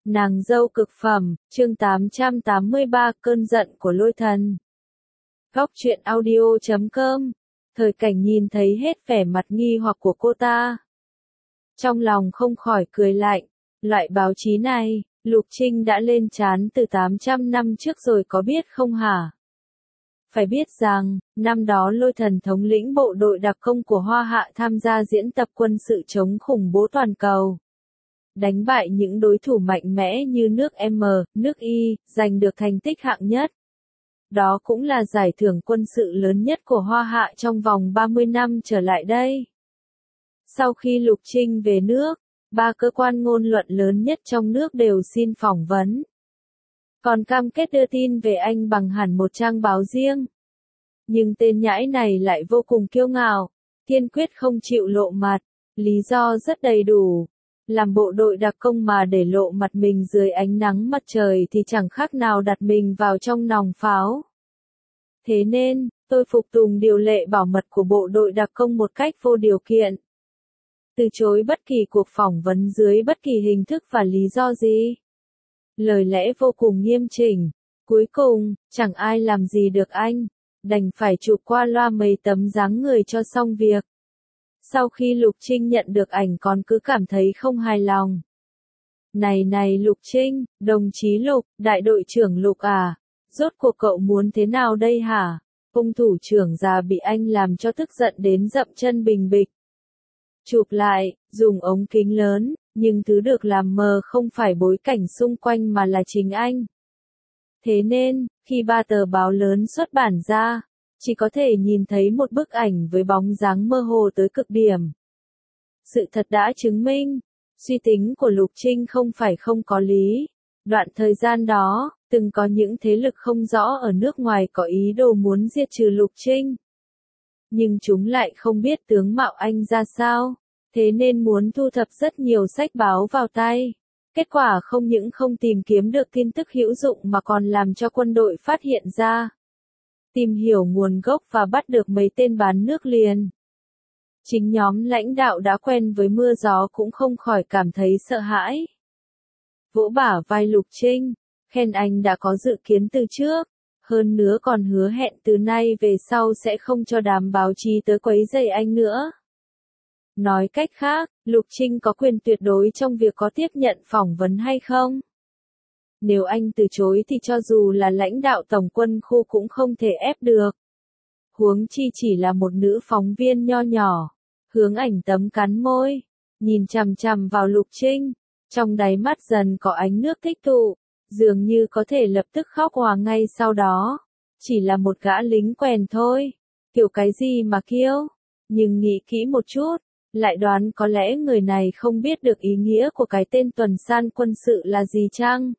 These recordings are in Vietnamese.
Nàng dâu cực phẩm, chương 883 cơn giận của lôi thần. Góc truyện audio.com. Thời cảnh nhìn thấy hết vẻ mặt nghi hoặc của cô ta. Trong lòng không khỏi cười lạnh, loại báo chí này, Lục Trinh đã lên trán từ 800 năm trước rồi có biết không hả? Phải biết rằng, năm đó lôi thần thống lĩnh bộ đội đặc công của Hoa Hạ tham gia diễn tập quân sự chống khủng bố toàn cầu. Đánh bại những đối thủ mạnh mẽ như nước M, nước Y, giành được thành tích hạng nhất. Đó cũng là giải thưởng quân sự lớn nhất của Hoa Hạ trong vòng 30 năm trở lại đây. Sau khi Lục Trinh về nước, 3 cơ quan ngôn luận lớn nhất trong nước đều xin phỏng vấn. Còn cam kết đưa tin về anh bằng hẳn một trang báo riêng. Nhưng tên nhãi này lại vô cùng kiêu ngạo, kiên quyết không chịu lộ mặt, lý do rất đầy đủ. Làm bộ đội đặc công mà để lộ mặt mình dưới ánh nắng mặt trời thì chẳng khác nào đặt mình vào trong nòng pháo. Thế nên, tôi phục tùng điều lệ bảo mật của bộ đội đặc công một cách vô điều kiện. Từ chối bất kỳ cuộc phỏng vấn dưới bất kỳ hình thức và lý do gì. Lời lẽ vô cùng nghiêm chỉnh. Cuối cùng, chẳng ai làm gì được anh. Đành phải chụp qua loa mấy tấm dáng người cho xong việc. Sau khi Lục Trinh nhận được ảnh còn cứ cảm thấy không hài lòng. Này Lục Trinh, đồng chí Lục, đại đội trưởng Lục à, rốt cuộc cậu muốn thế nào đây hả? Ông thủ trưởng già bị anh làm cho tức giận đến dậm chân bình bịch. Chụp lại, dùng ống kính lớn, nhưng thứ được làm mờ không phải bối cảnh xung quanh mà là chính anh. Thế nên, khi 3 tờ báo lớn xuất bản ra, chỉ có thể nhìn thấy một bức ảnh với bóng dáng mơ hồ tới cực điểm. Sự thật đã chứng minh, suy tính của Lục Trinh không phải không có lý. Đoạn thời gian đó, từng có những thế lực không rõ ở nước ngoài có ý đồ muốn diệt trừ Lục Trinh. Nhưng chúng lại không biết tướng mạo anh ra sao, thế nên muốn thu thập rất nhiều sách báo vào tay. Kết quả không những không tìm kiếm được tin tức hữu dụng mà còn làm cho quân đội phát hiện ra. Tìm hiểu nguồn gốc và bắt được mấy tên bán nước liền. Chính nhóm lãnh đạo đã quen với mưa gió cũng không khỏi cảm thấy sợ hãi. Vỗ bả vai Lục Trinh, khen anh đã có dự kiến từ trước, hơn nữa còn hứa hẹn từ nay về sau sẽ không cho đám báo chí tới quấy rầy anh nữa. Nói cách khác, Lục Trinh có quyền tuyệt đối trong việc có tiếp nhận phỏng vấn hay không. Nếu anh từ chối thì cho dù là lãnh đạo tổng quân khu cũng không thể ép được. Huống chi chỉ là một nữ phóng viên nho nhỏ. Hướng Ảnh Tâm cắn môi, nhìn chằm chằm vào Lục Trinh, trong đáy mắt dần có ánh nước tích tụ, dường như có thể lập tức khóc òa ngay sau đó. Chỉ là một gã lính quèn thôi, kiểu cái gì mà kiêu, nhưng nghĩ kỹ một chút, lại đoán có lẽ người này không biết được ý nghĩa của cái tên tuần san quân sự là gì chăng?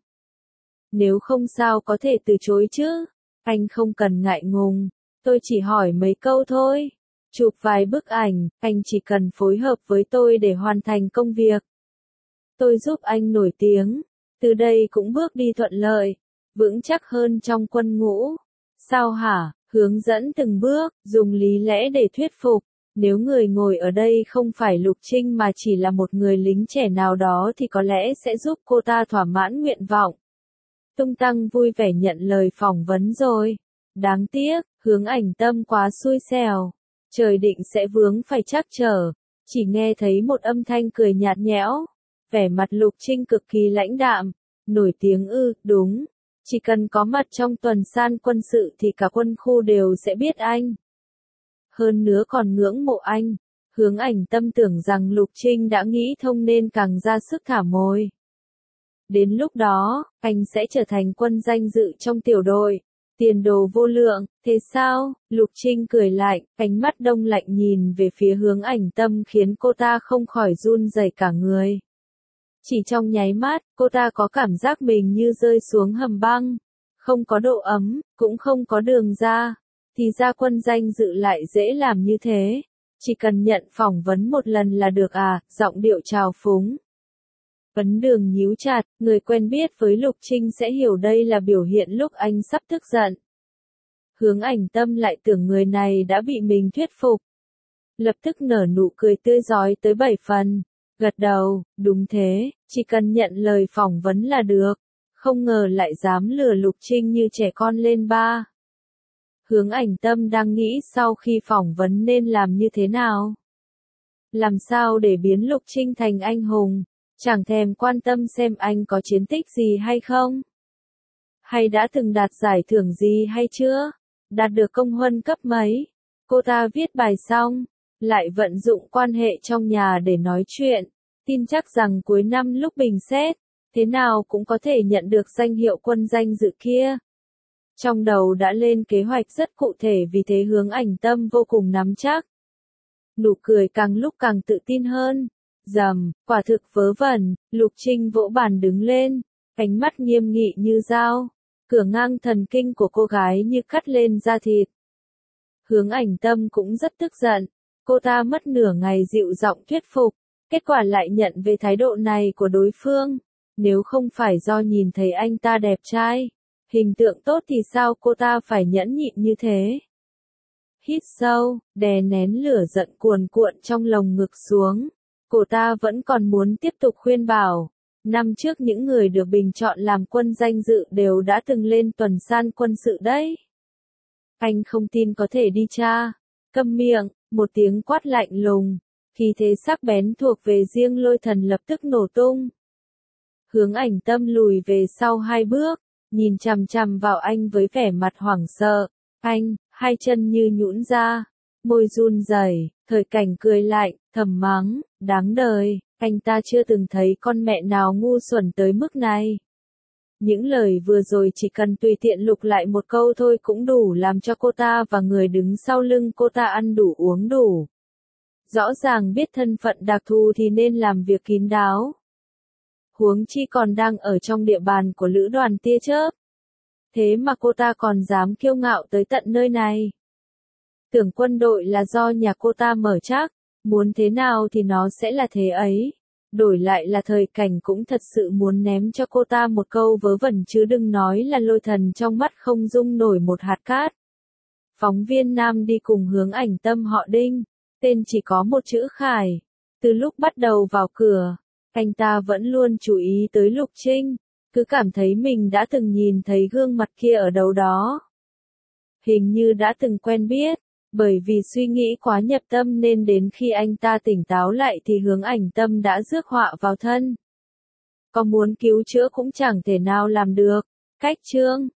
Nếu không sao có thể từ chối chứ, anh không cần ngại ngùng, tôi chỉ hỏi mấy câu thôi. Chụp vài bức ảnh, anh chỉ cần phối hợp với tôi để hoàn thành công việc. Tôi giúp anh nổi tiếng, từ đây cũng bước đi thuận lợi, vững chắc hơn trong quân ngũ. Sao hả? Hướng dẫn từng bước, dùng lý lẽ để thuyết phục. Nếu người ngồi ở đây không phải Lục Trinh mà chỉ là một người lính trẻ nào đó thì có lẽ sẽ giúp cô ta thỏa mãn nguyện vọng. Tung Tăng vui vẻ nhận lời phỏng vấn rồi. Đáng tiếc, Hướng Ảnh Tâm quá xui xẻo. Trời định sẽ vướng phải trắc trở. Chỉ nghe thấy một âm thanh cười nhạt nhẽo. Vẻ mặt Lục Trinh cực kỳ lãnh đạm. Nổi tiếng đúng. Chỉ cần có mặt trong tuần san quân sự thì cả quân khu đều sẽ biết anh. Hơn nữa còn ngưỡng mộ anh. Hướng Ảnh Tâm tưởng rằng Lục Trinh đã nghĩ thông nên càng ra sức thả mồi. Đến lúc đó, anh sẽ trở thành quân danh dự trong tiểu đội. Tiền đồ vô lượng, thế sao? Lục Trinh cười lạnh, ánh mắt đông lạnh nhìn về phía Hướng Ảnh Tâm khiến cô ta không khỏi run rẩy cả người. Chỉ trong nháy mắt, cô ta có cảm giác mình như rơi xuống hầm băng. Không có độ ấm, cũng không có đường ra. Thì ra quân danh dự lại dễ làm như thế. Chỉ cần nhận phỏng vấn một lần là được à, giọng điệu trào phúng. Vấn Đường nhíu chặt, người quen biết với Lục Trinh sẽ hiểu đây là biểu hiện lúc anh sắp tức giận. Hướng Ảnh Tâm lại tưởng người này đã bị mình thuyết phục. Lập tức nở nụ cười tươi rói tới 7 phần. Gật đầu, đúng thế, chỉ cần nhận lời phỏng vấn là được. Không ngờ lại dám lừa Lục Trinh như trẻ con lên ba. Hướng Ảnh Tâm đang nghĩ sau khi phỏng vấn nên làm như thế nào. Làm sao để biến Lục Trinh thành anh hùng, chẳng thèm quan tâm xem anh có chiến tích gì hay không. Hay đã từng đạt giải thưởng gì hay chưa, đạt được công huân cấp mấy. Cô ta viết bài xong, lại vận dụng quan hệ trong nhà để nói chuyện, tin chắc rằng cuối năm lúc bình xét, thế nào cũng có thể nhận được danh hiệu quân danh dự kia. Trong đầu đã lên kế hoạch rất cụ thể vì thế Hướng Ảnh Tâm vô cùng nắm chắc. Nụ cười càng lúc càng tự tin hơn. Rầm, quả thực vớ vẩn, Lục Trinh vỗ bàn đứng lên, ánh mắt nghiêm nghị như dao, cửa ngang thần kinh của cô gái như cắt lên da thịt. Hướng Ảnh Tâm cũng rất tức giận, cô ta mất nửa ngày dịu giọng thuyết phục, kết quả lại nhận về thái độ này của đối phương. Nếu không phải do nhìn thấy anh ta đẹp trai, hình tượng tốt thì sao cô ta phải nhẫn nhịn như thế? Hít sâu, đè nén lửa giận cuồn cuộn trong lồng ngực xuống. Cô ta vẫn còn muốn tiếp tục khuyên bảo. Năm trước những người được bình chọn làm quân danh dự đều đã từng lên tuần san quân sự đấy. Anh không tin có thể đi tra. Câm miệng, một tiếng quát lạnh lùng. Khí thế sắc bén thuộc về riêng Lôi Thần lập tức nổ tung. Hướng Ảnh Tâm lùi về sau 2 bước, nhìn chằm chằm vào anh với vẻ mặt hoảng sợ. Anh, hai chân như nhũn ra, môi run rẩy, Thời Cảnh cười lạnh, thầm mắng, đáng đời, anh ta chưa từng thấy con mẹ nào ngu xuẩn tới mức này. Những lời vừa rồi chỉ cần tùy tiện lục lại một câu thôi cũng đủ làm cho cô ta và người đứng sau lưng cô ta ăn đủ uống đủ. Rõ ràng biết thân phận đặc thù thì nên làm việc kín đáo. Huống chi còn đang ở trong địa bàn của lữ đoàn tia chớp. Thế mà cô ta còn dám kiêu ngạo tới tận nơi này. Tưởng quân đội là do nhà cô ta mở chắc, muốn thế nào thì nó sẽ là thế ấy. Đổi lại là Thời Cảnh cũng thật sự muốn ném cho cô ta một câu vớ vẩn chứ đừng nói là Lôi Thần trong mắt không dung nổi một hạt cát. Phóng viên nam đi cùng Hướng Ảnh Tâm họ Đinh, tên chỉ có một chữ Khải. Từ lúc bắt đầu vào cửa, anh ta vẫn luôn chú ý tới Lục Trinh, cứ cảm thấy mình đã từng nhìn thấy gương mặt kia ở đâu đó. Hình như đã từng quen biết, bởi vì suy nghĩ quá nhập tâm nên đến khi anh ta tỉnh táo lại thì Hướng Ảnh Tâm đã rước họa vào thân. Có muốn cứu chữa cũng chẳng thể nào làm được. Cách chương